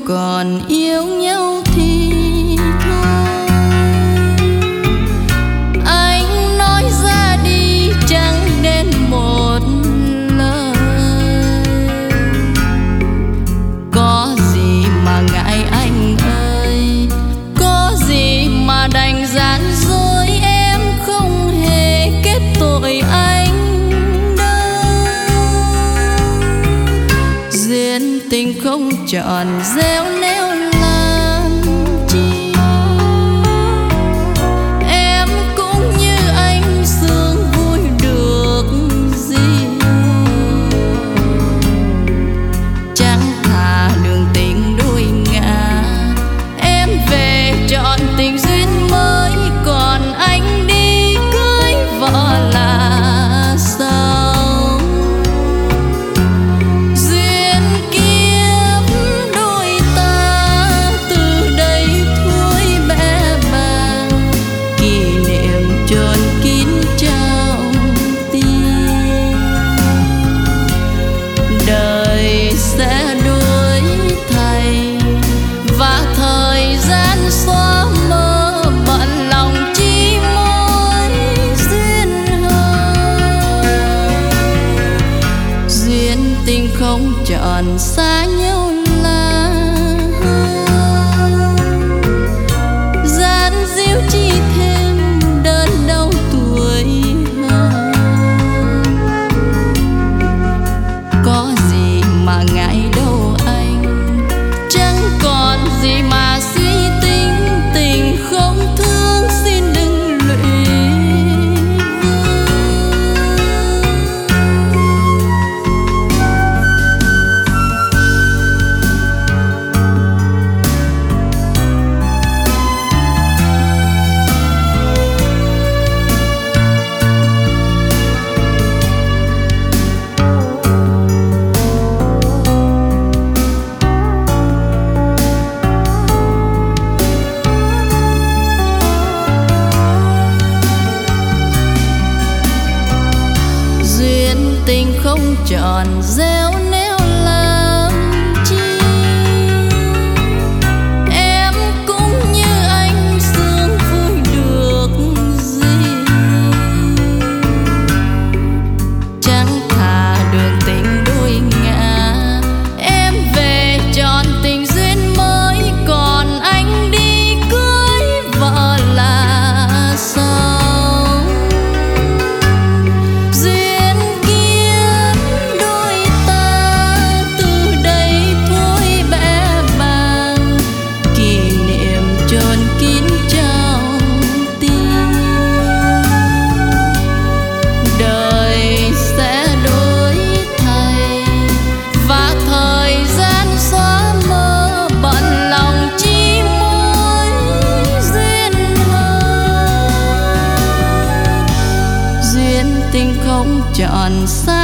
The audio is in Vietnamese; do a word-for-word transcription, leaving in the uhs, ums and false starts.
còn yêu nhau thì thôi. Anh nói ra đi chẳng đến một lời, có gì mà ngại anh ơi, có gì mà đành gian dối. Em không hề kết tội anh đâu, duyên tình không chọn gieo neo làm chi. Em cũng như anh sướng vui được gì, chẳng thà đường tình đôi ngả. Em về chọn tình duyên mới, còn anh đi cưới vợ là sao. Duyên kiếp đôi ta từ đây thôi bé bàng, kỷ niệm chôn kín trong tim. Đời sẽ đổi thay và thời gian xóa mơ, bận lòng chi mối duyên hờn. Duyên tình không chọn xa nhau là gian díu chi thêm đớn đau tuổi hơn. Có gì mà ngại đâu anh, chẳng còn gì mà suy tính. Tình không thương xin đừng lụy tình không chọn gieo neo làm chi. Em cũng như anh sướng vui được gì, chẳng thà đường tình đôi ngả. Em về chọn tình duyên mới, còn anh đi cưới vợ là sao. Tình không chọn xa